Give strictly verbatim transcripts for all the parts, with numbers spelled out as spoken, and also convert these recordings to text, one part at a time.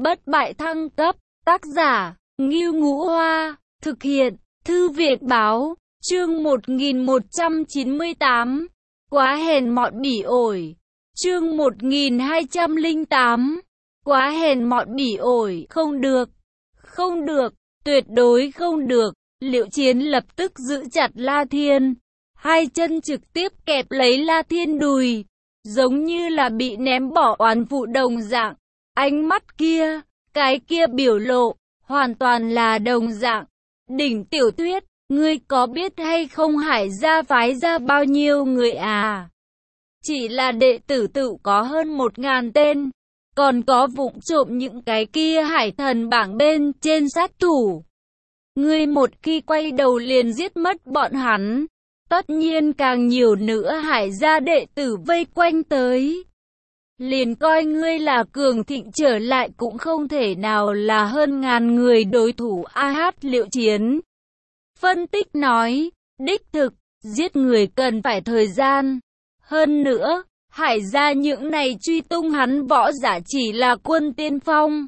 bất bại thăng cấp, tác giả, Ngưu Ngũ Hoa, thực hiện, Thư viện Báo, chương một nghìn một trăm chín mươi tám, quá hèn mọn bỉ ổi, chương một nghìn hai trăm lẻ tám, quá hèn mọn bỉ ổi, không được, không được, tuyệt đối không được. Liệu Chiến lập tức giữ chặt La Thiên, hai chân trực tiếp kẹp lấy La Thiên đùi, giống như là bị ném bỏ oán vụ đồng dạng. Ánh mắt kia, cái kia biểu lộ, hoàn toàn là đồng dạng. Đỉnh tiểu thuyết, ngươi có biết hay không Hải gia phái ra bao nhiêu người à? Chỉ là đệ tử tự có hơn một ngàn tên, còn có vụng trộm những cái kia hải thần bảng bên trên sát thủ. Ngươi một khi quay đầu liền giết mất bọn hắn, tất nhiên càng nhiều nữa hải gia đệ tử vây quanh tới. Liền coi ngươi là cường thịnh trở lại cũng không thể nào là hơn ngàn người đối thủ. A Hát Liệu Chiến phân tích nói, đích thực, giết người cần phải thời gian. Hơn nữa, hải gia những này truy tung hắn võ giả chỉ là quân tiên phong.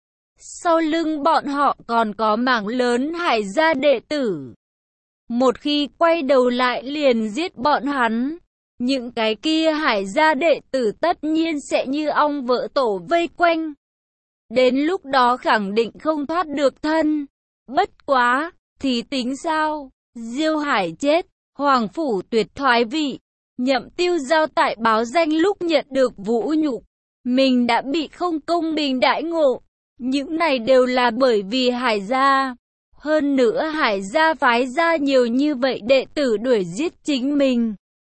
Sau lưng bọn họ còn có mảng lớn hải gia đệ tử. Một khi quay đầu lại liền giết bọn hắn, những cái kia hải gia đệ tử tất nhiên sẽ như ong vỡ tổ vây quanh. Đến lúc đó khẳng định không thoát được thân. Bất quá, thì tính sao? Diêu Hải chết, Hoàng Phủ Tuyệt thoái vị. Nhậm Tiêu Giao tại báo danh lúc nhận được vũ nhục, mình đã bị không công bình đãi ngộ. Những này đều là bởi vì hải gia. Hơn nữa hải gia phái ra nhiều như vậy đệ tử đuổi giết chính mình,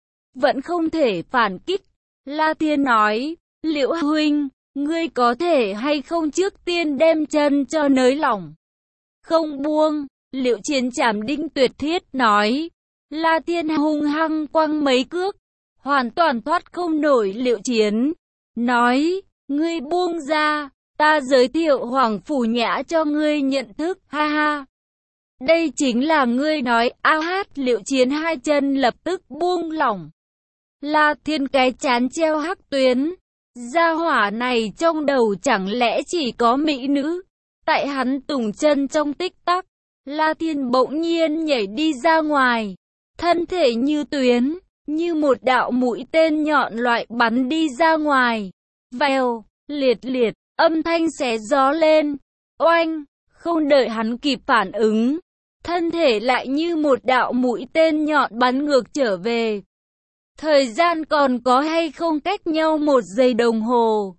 vẫn không thể phản kích. La Thiên nói, Liễu huynh, ngươi có thể hay không trước tiên đem chân cho nới lỏng, không buông. Liệu Chiến chảm đinh tuyệt thiết nói. La Thiên hung hăng quăng mấy cước, hoàn toàn thoát không nổi Liệu Chiến. Nói, ngươi buông ra, ta giới thiệu Hoàng Phủ Nhã cho ngươi nhận thức, ha ha. Đây chính là ngươi nói. A Hát Liệu Chiến hai chân lập tức buông lỏng. La Thiên cái chán treo hắc tuyến. Gia hỏa này trong đầu chẳng lẽ chỉ có mỹ nữ? Tại hắn tùng chân trong tích tắc, La Thiên bỗng nhiên nhảy đi ra ngoài. Thân thể như tuyến, như một đạo mũi tên nhọn loại bắn đi ra ngoài. Vèo, liệt liệt, âm thanh xé gió lên. Oanh, không đợi hắn kịp phản ứng, thân thể lại như một đạo mũi tên nhọn bắn ngược trở về. Thời gian còn có hay không cách nhau một giây đồng hồ.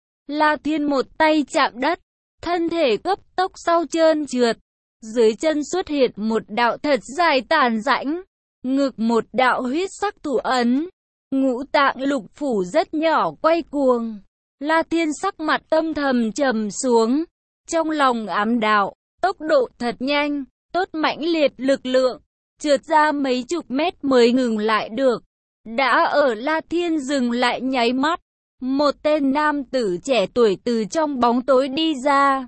La Thiên một tay chạm đất, thân thể cấp tốc sau trơn trượt. Dưới chân xuất hiện một đạo thật dài tàn rãnh, ngực một đạo huyết sắc thủ ấn. Ngũ tạng lục phủ rất nhỏ quay cuồng. La Thiên sắc mặt âm thầm trầm xuống, trong lòng ám đạo, tốc độ thật nhanh, tốt mãnh liệt lực lượng, trượt ra mấy chục mét mới ngừng lại được. Đã ở La Thiên dừng lại nháy mắt, một tên nam tử trẻ tuổi từ trong bóng tối đi ra.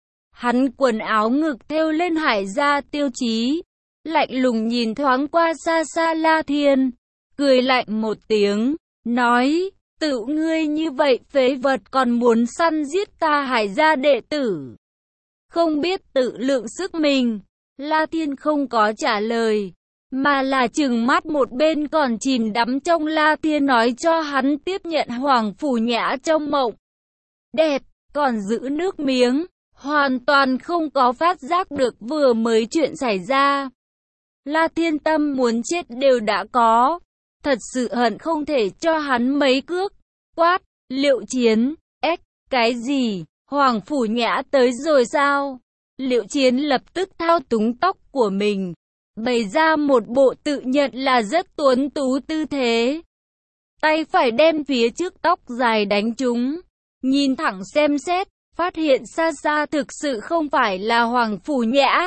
Hắn quần áo ngực thêu lên hải gia tiêu chí, lạnh lùng nhìn thoáng qua xa xa La Thiên, cười lạnh một tiếng, nói, tự ngươi như vậy phế vật còn muốn săn giết ta hải gia đệ tử, không biết tự lượng sức mình. La Thiên không có trả lời, mà là trừng mắt một bên còn chìm đắm trong La Thiên nói cho hắn tiếp nhận Hoàng Phủ Nhã trong mộng. Đẹp, còn giữ nước miếng, hoàn toàn không có phát giác được vừa mới chuyện xảy ra. La Thiên tâm muốn chết đều đã có, thật sự hận không thể cho hắn mấy cước. Quát, Liệu Chiến, ếch, cái gì, Hoàng Phủ Nhã tới rồi sao? Liệu Chiến lập tức thao túng tóc của mình, bày ra một bộ tự nhận là rất tuấn tú tư thế. Tay phải đem phía trước tóc dài đánh trúng, nhìn thẳng xem xét, phát hiện xa xa thực sự không phải là Hoàng Phủ Nhã.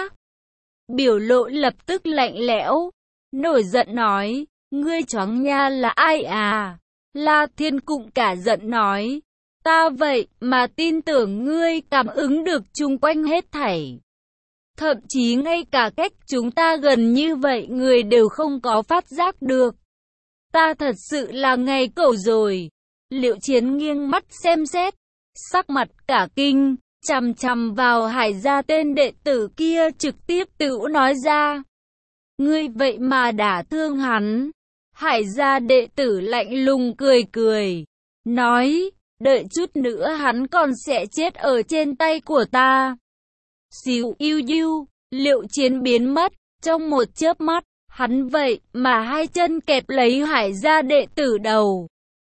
Biểu lộ lập tức lạnh lẽo, nổi giận nói, ngươi choáng nha là ai à? La Thiên cũng cả giận nói, ta vậy mà tin tưởng ngươi cảm ứng được chung quanh hết thảy. Thậm chí ngay cả cách chúng ta gần như vậy người đều không có phát giác được. Ta thật sự là ngày cẩu rồi. Liệu Chiến nghiêng mắt xem xét, sắc mặt cả kinh, chằm chằm vào Hải gia tên đệ tử kia trực tiếp tự nói ra. Ngươi vậy mà đả thương hắn. Hải gia đệ tử lạnh lùng cười cười, nói, đợi chút nữa hắn còn sẽ chết ở trên tay của ta. Xíu yêu yêu, Liệu Chiến biến mất, trong một chớp mắt, hắn vậy mà hai chân kẹp lấy Hải gia đệ tử đầu.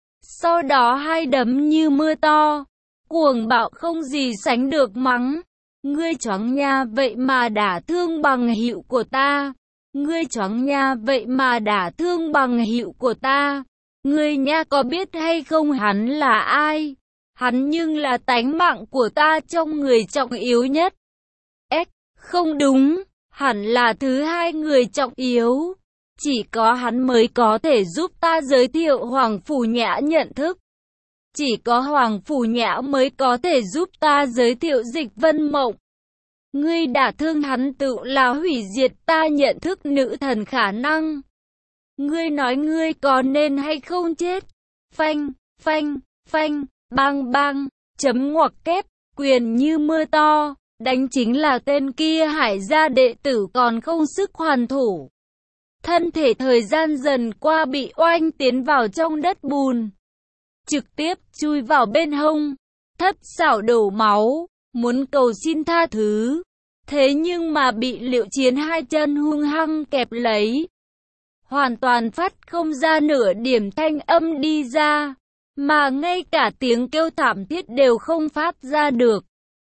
Sau đó hai đấm như mưa to, cuồng bạo không gì sánh được mắng. Ngươi choáng nha, vậy mà đả thương bằng hữu của ta. Ngươi choáng nha, vậy mà đả thương bằng hữu của ta. Ngươi nha có biết hay không hắn là ai? Hắn nhưng là tánh mạng của ta trong người trọng yếu nhất. Ếch, không đúng, hẳn là thứ hai người trọng yếu. Chỉ có hắn mới có thể giúp ta giới thiệu Hoàng Phủ Nhã nhận thức. Chỉ có Hoàng Phủ Nhã mới có thể giúp ta giới thiệu Dịch Vân Mộng. Ngươi đả thương hắn tự là hủy diệt ta nhận thức nữ thần khả năng. Ngươi nói ngươi có nên hay không chết? Phanh, phanh, phanh, bang bang, chấm ngoặc kép, quyền như mưa to, đánh chính là tên kia Hải gia đệ tử còn không sức hoàn thủ. Thân thể thời gian dần qua bị oanh tiến vào trong đất bùn. Trực tiếp chui vào bên hông, thất xảo đổ máu, muốn cầu xin tha thứ. Thế nhưng mà bị Liệu Chiến hai chân hung hăng kẹp lấy. Hoàn toàn phát không ra nửa điểm thanh âm đi ra, mà ngay cả tiếng kêu thảm thiết đều không phát ra được.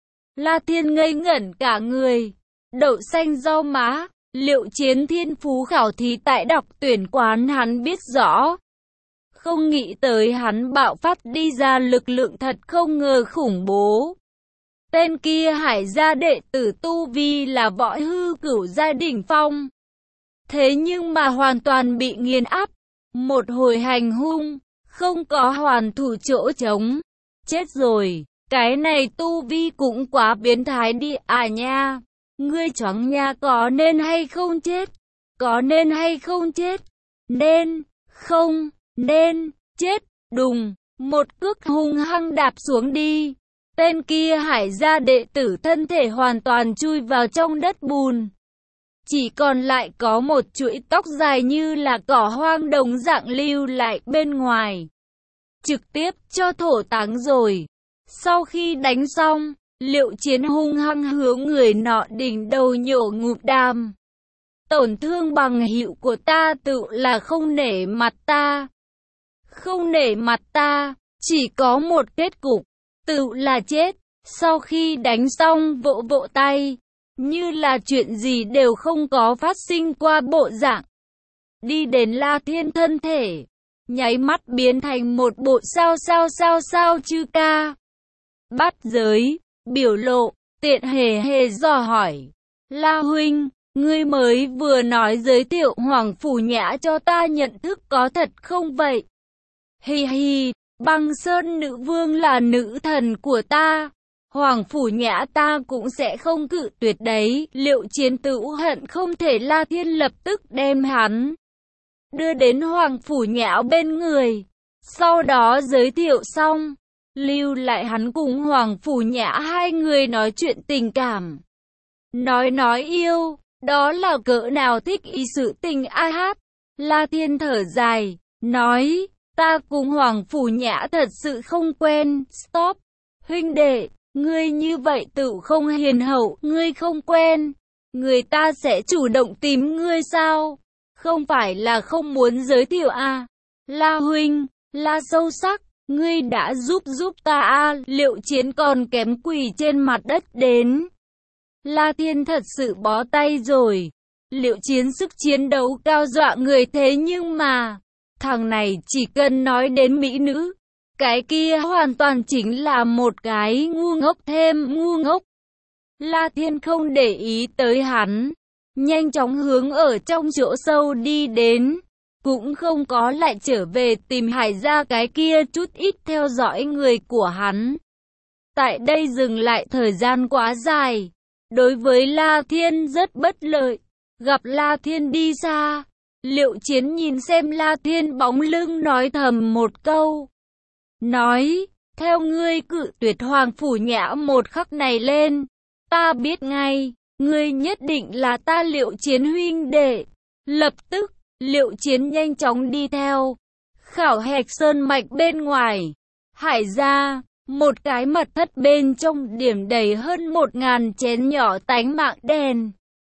La Thiên ngây ngẩn cả người, đậu xanh rau má. Liệu Chiến thiên phú khảo thí tại đọc tuyển quán hắn biết rõ. Không nghĩ tới hắn bạo phát đi ra lực lượng thật không ngờ khủng bố. Tên kia Hải gia đệ tử tu vi là võ hư cửu giai đỉnh phong. Thế nhưng mà hoàn toàn bị nghiền áp. Một hồi hành hung, không có hoàn thủ chỗ trống. Chết rồi, cái này tu vi cũng quá biến thái đi à nha. Ngươi choáng nha, có nên hay không chết? Có nên hay không chết? Nên, không, nên, chết, đùng, một cước hung hăng đạp xuống đi. Tên kia Hải gia đệ tử thân thể hoàn toàn chui vào trong đất bùn. Chỉ còn lại có một chuỗi tóc dài như là cỏ hoang đồng dạng lưu lại bên ngoài. Trực tiếp cho thổ táng rồi. Sau khi đánh xong, Liệu Chiến hung hăng hướng người nọ đỉnh đầu nhổ ngụm đàm. Tổn thương bằng hữu của ta tự là không nể mặt ta. Không nể mặt ta, chỉ có một kết cục, tự là chết. Sau khi đánh xong vỗ vỗ tay, như là chuyện gì đều không có phát sinh qua bộ dạng. Đi đến La Thiên thân thể, nháy mắt biến thành một bộ sao sao sao sao chư ca. Bắt giới, biểu lộ, tiện hề hề dò hỏi. La huynh, ngươi mới vừa nói giới thiệu Hoàng Phủ Nhã cho ta nhận thức có thật không vậy? Hi hi, Băng Sơn nữ vương là nữ thần của ta. Hoàng Phủ Nhã ta cũng sẽ không cự tuyệt đấy. Liệu Chiến tự hận không thể La Thiên lập tức đem hắn đưa đến Hoàng Phủ Nhã bên người. Sau đó giới thiệu xong, lưu lại hắn cùng Hoàng Phủ Nhã hai người nói chuyện tình cảm. Nói nói yêu, đó là cỡ nào thích ý sự tình a hát. La Thiên thở dài, nói, ta cùng Hoàng Phủ Nhã thật sự không quen. Stop, huynh đệ, ngươi như vậy tự không hiền hậu, ngươi không quen. Người ta sẽ chủ động tìm ngươi sao? Không phải là không muốn giới thiệu à? La huynh, La sâu sắc, ngươi đã giúp giúp ta à? Liệu Chiến còn kém quỳ trên mặt đất đến. La Thiên thật sự bó tay rồi. Liệu Chiến sức chiến đấu cao dọa người, thế nhưng mà thằng này chỉ cần nói đến mỹ nữ, cái kia hoàn toàn chính là một cái ngu ngốc thêm ngu ngốc. La Thiên không để ý tới hắn, nhanh chóng hướng ở trong chỗ sâu đi đến, cũng không có lại trở về tìm Hải gia cái kia chút ít theo dõi người của hắn. Tại đây dừng lại thời gian quá dài, đối với La Thiên rất bất lợi. Gặp La Thiên đi xa, Liệu Chiến nhìn xem La Thiên bóng lưng nói thầm một câu. Nói, theo ngươi cự tuyệt Hoàng Phủ Nhã một khắc này lên, ta biết ngay, ngươi nhất định là ta Liệu Chiến huynh đệ. Lập tức, Liệu Chiến nhanh chóng đi theo. Khảo hạch sơn mạch bên ngoài. Hải gia, một cái mật thất bên trong điểm đầy hơn một ngàn chén nhỏ tánh mạng đèn.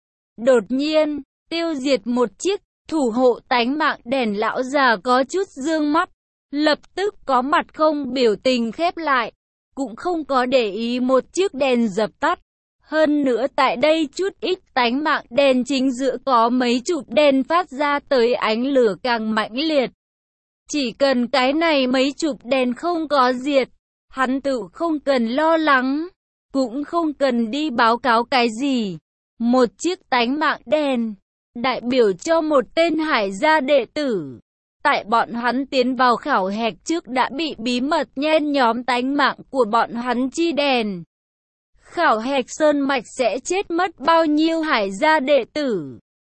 Đột nhiên, tiêu diệt một chiếc, thủ hộ tánh mạng đèn lão già có chút dương mắt. Lập tức có mặt không biểu tình khép lại. Cũng không có để ý một chiếc đèn dập tắt. Hơn nữa tại đây chút ít tánh mạng đèn chính giữa có mấy chục đèn phát ra tới ánh lửa càng mãnh liệt. Chỉ cần cái này mấy chục đèn không có diệt, hắn tự không cần lo lắng, cũng không cần đi báo cáo cái gì. Một chiếc tánh mạng đèn, đại biểu cho một tên hải gia đệ tử. Tại bọn hắn tiến vào khảo hạch trước đã bị bí mật nhen nhóm tánh mạng của bọn hắn chi đèn. Khảo hạch sơn mạch sẽ chết mất bao nhiêu hải gia đệ tử.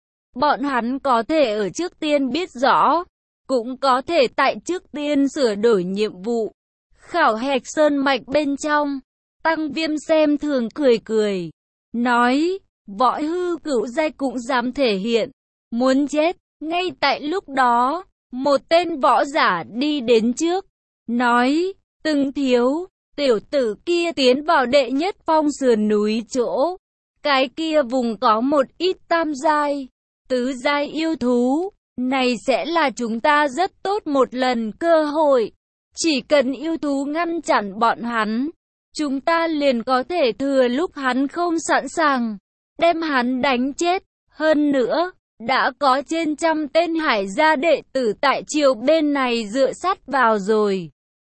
Bọn hắn có thể ở trước tiên biết rõ, cũng có thể tại trước tiên sửa đổi nhiệm vụ. Khảo hạch sơn mạch bên trong, Tăng Viêm xem thường cười cười, nói, võ hư cửu giai cũng dám thể hiện, muốn chết. Ngay tại lúc đó, một tên võ giả đi đến trước, nói, Từng thiếu, tiểu tử kia tiến vào đệ nhất phong sườn núi chỗ. Cái kia vùng có một ít tam giai, tứ giai yêu thú, này sẽ là chúng ta rất tốt một lần cơ hội. Chỉ cần yêu thú ngăn chặn bọn hắn, chúng ta liền có thể thừa lúc hắn không sẵn sàng, đem hắn đánh chết. Hơn nữa, đã có trên trăm tên hải gia đệ tử tại triều bên này dựa sát vào rồi.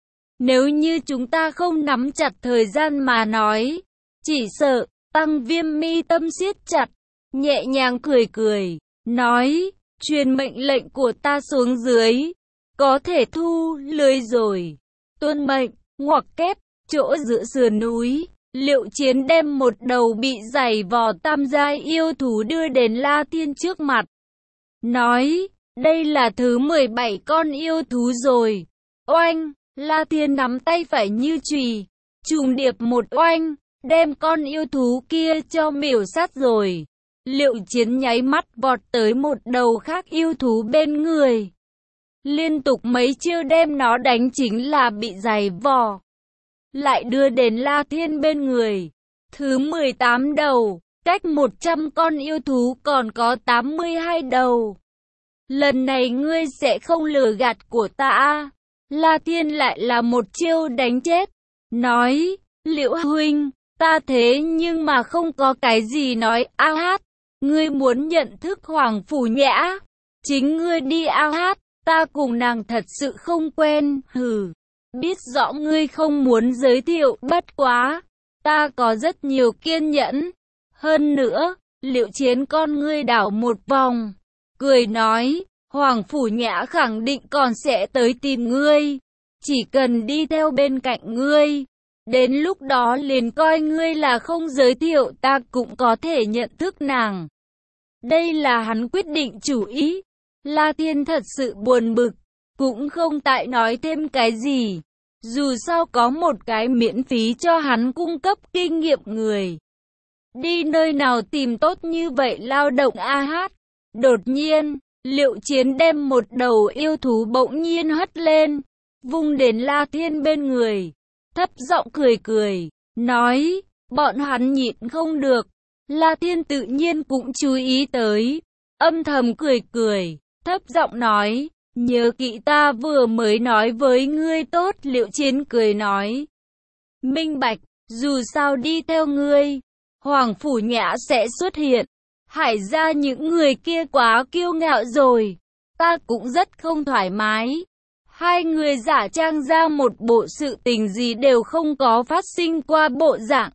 Nếu như chúng ta không nắm chặt thời gian mà nói, chỉ sợ, Tăng Viêm mi tâm siết chặt, nhẹ nhàng cười cười, nói, truyền mệnh lệnh của ta xuống dưới, có thể thu lưới rồi. Tuân mệnh, ngoặc kép, chỗ giữa sườn núi, Liệu Chiến đem một đầu bị giày vò tam giai yêu thú đưa đến La Thiên trước mặt. Nói, đây là thứ mười bảy con yêu thú rồi. Oanh, La Thiên nắm tay phải như chùy, trùng điệp một oanh, đem con yêu thú kia cho miểu sát rồi. Liệu Chiến nháy mắt vọt tới một đầu khác yêu thú bên người. Liên tục mấy chiêu đem nó đánh chính là bị giày vò. Lại đưa đến La Thiên bên người. Thứ mười tám đầu, cách một trăm con yêu thú còn có tám mươi hai đầu. Lần này ngươi sẽ không lừa gạt của ta. La Thiên lại là một chiêu đánh chết. Nói, Liễu huynh, ta thế nhưng mà không có cái gì nói. A hát, ngươi muốn nhận thức Hoàng Phủ Nhã, chính ngươi đi. A hát, ta cùng nàng thật sự không quen. Hừ, biết rõ ngươi không muốn giới thiệu, bất quá, ta có rất nhiều kiên nhẫn. Hơn nữa, Liệu Chiến con ngươi đảo một vòng, cười nói, Hoàng Phủ Nhã khẳng định còn sẽ tới tìm ngươi, chỉ cần đi theo bên cạnh ngươi. Đến lúc đó liền coi ngươi là không giới thiệu, ta cũng có thể nhận thức nàng. Đây là hắn quyết định chủ ý. La Thiên thật sự buồn bực, cũng không tại nói thêm cái gì. Dù sao có một cái miễn phí cho hắn cung cấp kinh nghiệm người. Đi nơi nào tìm tốt như vậy lao động. A hát. Đột nhiên, Liệu Chiến đem một đầu yêu thú bỗng nhiên hất lên, vung đến La Thiên bên người, thấp giọng cười cười, nói, bọn hắn nhịn không được. La Thiên tự nhiên cũng chú ý tới, âm thầm cười cười, thấp giọng nói, nhớ kỹ ta vừa mới nói với ngươi tốt. Liệu Chiến cười nói, minh bạch, dù sao đi theo ngươi, Hoàng Phủ Nhã sẽ xuất hiện. Hải ra những người kia quá kiêu ngạo rồi, ta cũng rất không thoải mái. Hai người giả trang ra một bộ sự tình gì đều không có phát sinh qua bộ dạng.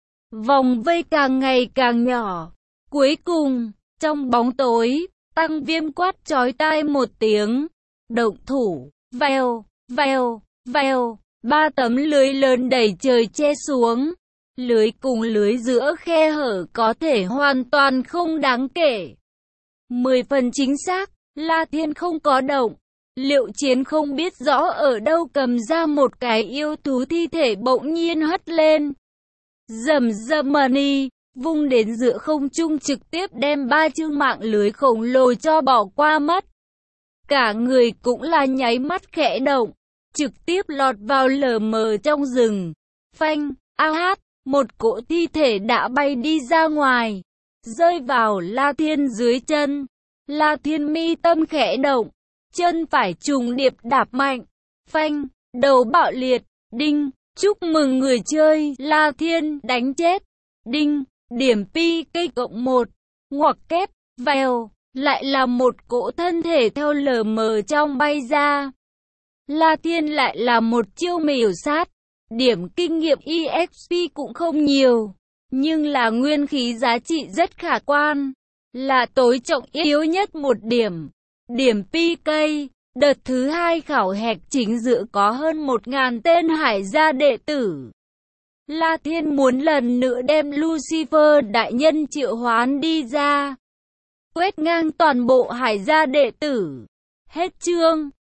Vòng vây càng ngày càng nhỏ. Cuối cùng, trong bóng tối, Tăng Viêm quát chói tai một tiếng. Động thủ, vèo, vèo, vèo, ba tấm lưới lớn đẩy trời che xuống. Lưới cùng lưới giữa khe hở có thể hoàn toàn không đáng kể. Mười phần chính xác, La Thiên không có động. Liệu Chiến không biết rõ ở đâu cầm ra một cái yêu thú thi thể bỗng nhiên hất lên. Rầm rầm mani, vung đến giữa không trung trực tiếp đem ba chương mạng lưới khổng lồ cho bỏ qua mất. Cả người cũng là nháy mắt khẽ động, trực tiếp lọt vào lờ mờ trong rừng. Phanh, a hát, một cỗ thi thể đã bay đi ra ngoài, rơi vào La Thiên dưới chân. La Thiên mi tâm khẽ động, chân phải trùng điệp đạp mạnh. Phanh, đầu bạo liệt, đinh, chúc mừng người chơi, La Thiên đánh chết. Đinh, điểm pi cây cộng một, ngoặc kép, vèo, lại là một cỗ thân thể theo lờ mờ trong bay ra. La Thiên lại là một chiêu miểu sát, điểm kinh nghiệm e ích pê cũng không nhiều, nhưng là nguyên khí giá trị rất khả quan, là tối trọng yếu nhất một điểm. Điểm pê cây, đợt thứ hai khảo hạch chính dự có hơn một nghìn tên hải gia đệ tử. La Thiên muốn lần nữa đem Lucifer đại nhân triệu hoán đi ra, quét ngang toàn bộ hải gia đệ tử. Hết chương.